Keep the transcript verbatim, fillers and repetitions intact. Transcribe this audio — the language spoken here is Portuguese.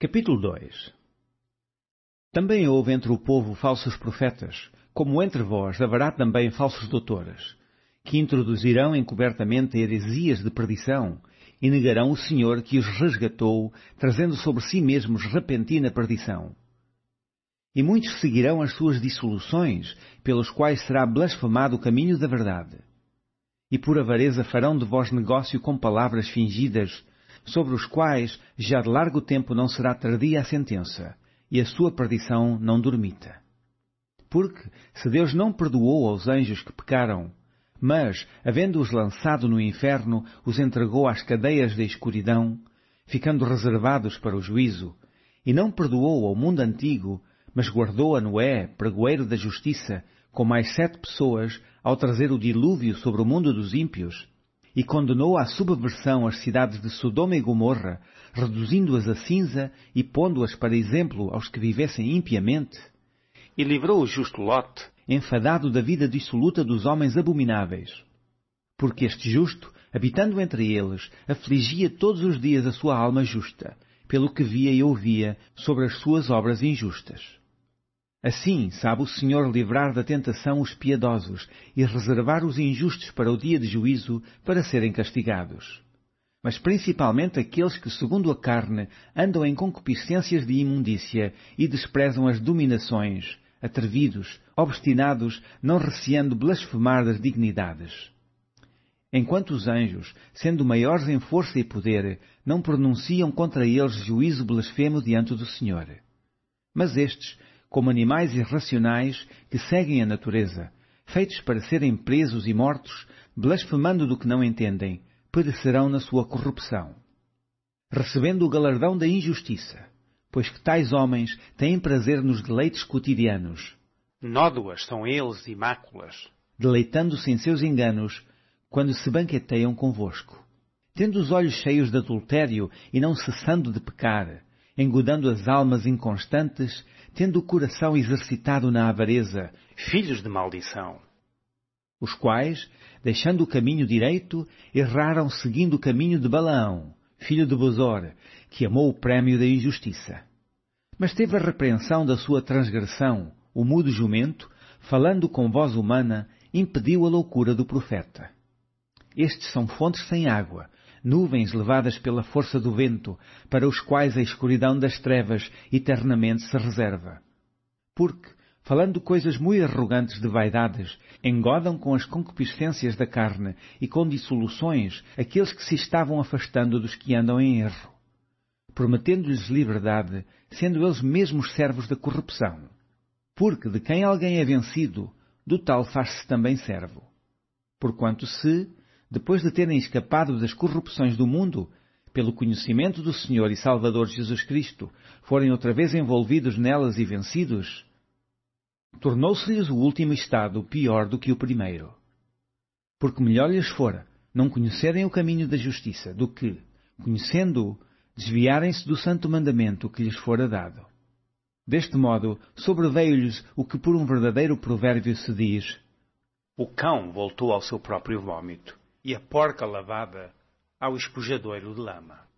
Capítulo dois. Também houve entre o povo falsos profetas, como entre vós haverá também falsos doutores, que introduzirão encobertamente heresias de perdição, e negarão o Senhor que os resgatou, trazendo sobre si mesmos repentina perdição. E muitos seguirão as suas dissoluções, pelos quais será blasfemado o caminho da verdade. E por avareza farão de vós negócio com palavras fingidas, sobre os quais já de largo tempo não será tardia a sentença, e a sua perdição não dormita. Porque, se Deus não perdoou aos anjos que pecaram, mas, havendo-os lançado no inferno, os entregou às cadeias da escuridão, ficando reservados para o juízo, e não perdoou ao mundo antigo, mas guardou a Noé, pregoeiro da justiça, com mais sete pessoas, ao trazer o dilúvio sobre o mundo dos ímpios, e condenou à subversão as cidades de Sodoma e Gomorra, reduzindo-as a cinza e pondo-as para exemplo aos que vivessem impiamente, e livrou o justo Lote, enfadado da vida dissoluta dos homens abomináveis. Porque este justo, habitando entre eles, afligia todos os dias a sua alma justa, pelo que via e ouvia sobre as suas obras injustas. Assim sabe o Senhor livrar da tentação os piedosos e reservar os injustos para o dia de juízo, para serem castigados. Mas principalmente aqueles que, segundo a carne, andam em concupiscências de imundícia e desprezam as dominações, atrevidos, obstinados, não receando blasfemar das dignidades. Enquanto os anjos, sendo maiores em força e poder, não pronunciam contra eles juízo blasfemo diante do Senhor. Mas estes, como animais irracionais que seguem a natureza, feitos para serem presos e mortos, blasfemando do que não entendem, perecerão na sua corrupção, recebendo o galardão da injustiça, pois que tais homens têm prazer nos deleites cotidianos. Nódoas são eles e máculas, deleitando-se em seus enganos, quando se banqueteiam convosco, tendo os olhos cheios de adultério e não cessando de pecar, engodando as almas inconstantes, tendo o coração exercitado na avareza, filhos de maldição, os quais, deixando o caminho direito, erraram seguindo o caminho de Balaão, filho de Bosor, que amou o prémio da injustiça. Mas teve a repreensão da sua transgressão, o mudo jumento, falando com voz humana, impediu a loucura do profeta. Estes são fontes sem água, nuvens levadas pela força do vento, para os quais a escuridão das trevas eternamente se reserva. Porque, falando coisas muito arrogantes de vaidades, engodam com as concupiscências da carne e com dissoluções aqueles que se estavam afastando dos que andam em erro, prometendo-lhes liberdade, sendo eles mesmos servos da corrupção. Porque de quem alguém é vencido, do tal faz-se também servo. Porquanto se, depois de terem escapado das corrupções do mundo, pelo conhecimento do Senhor e Salvador Jesus Cristo, forem outra vez envolvidos nelas e vencidos, tornou-se-lhes o último estado pior do que o primeiro. Porque melhor lhes fora não conhecerem o caminho da justiça, do que, conhecendo-o, desviarem-se do santo mandamento que lhes fora dado. Deste modo, sobreveio-lhes o que por um verdadeiro provérbio se diz: o cão voltou ao seu próprio vômito, e a porca lavada ao espujadouro de lama.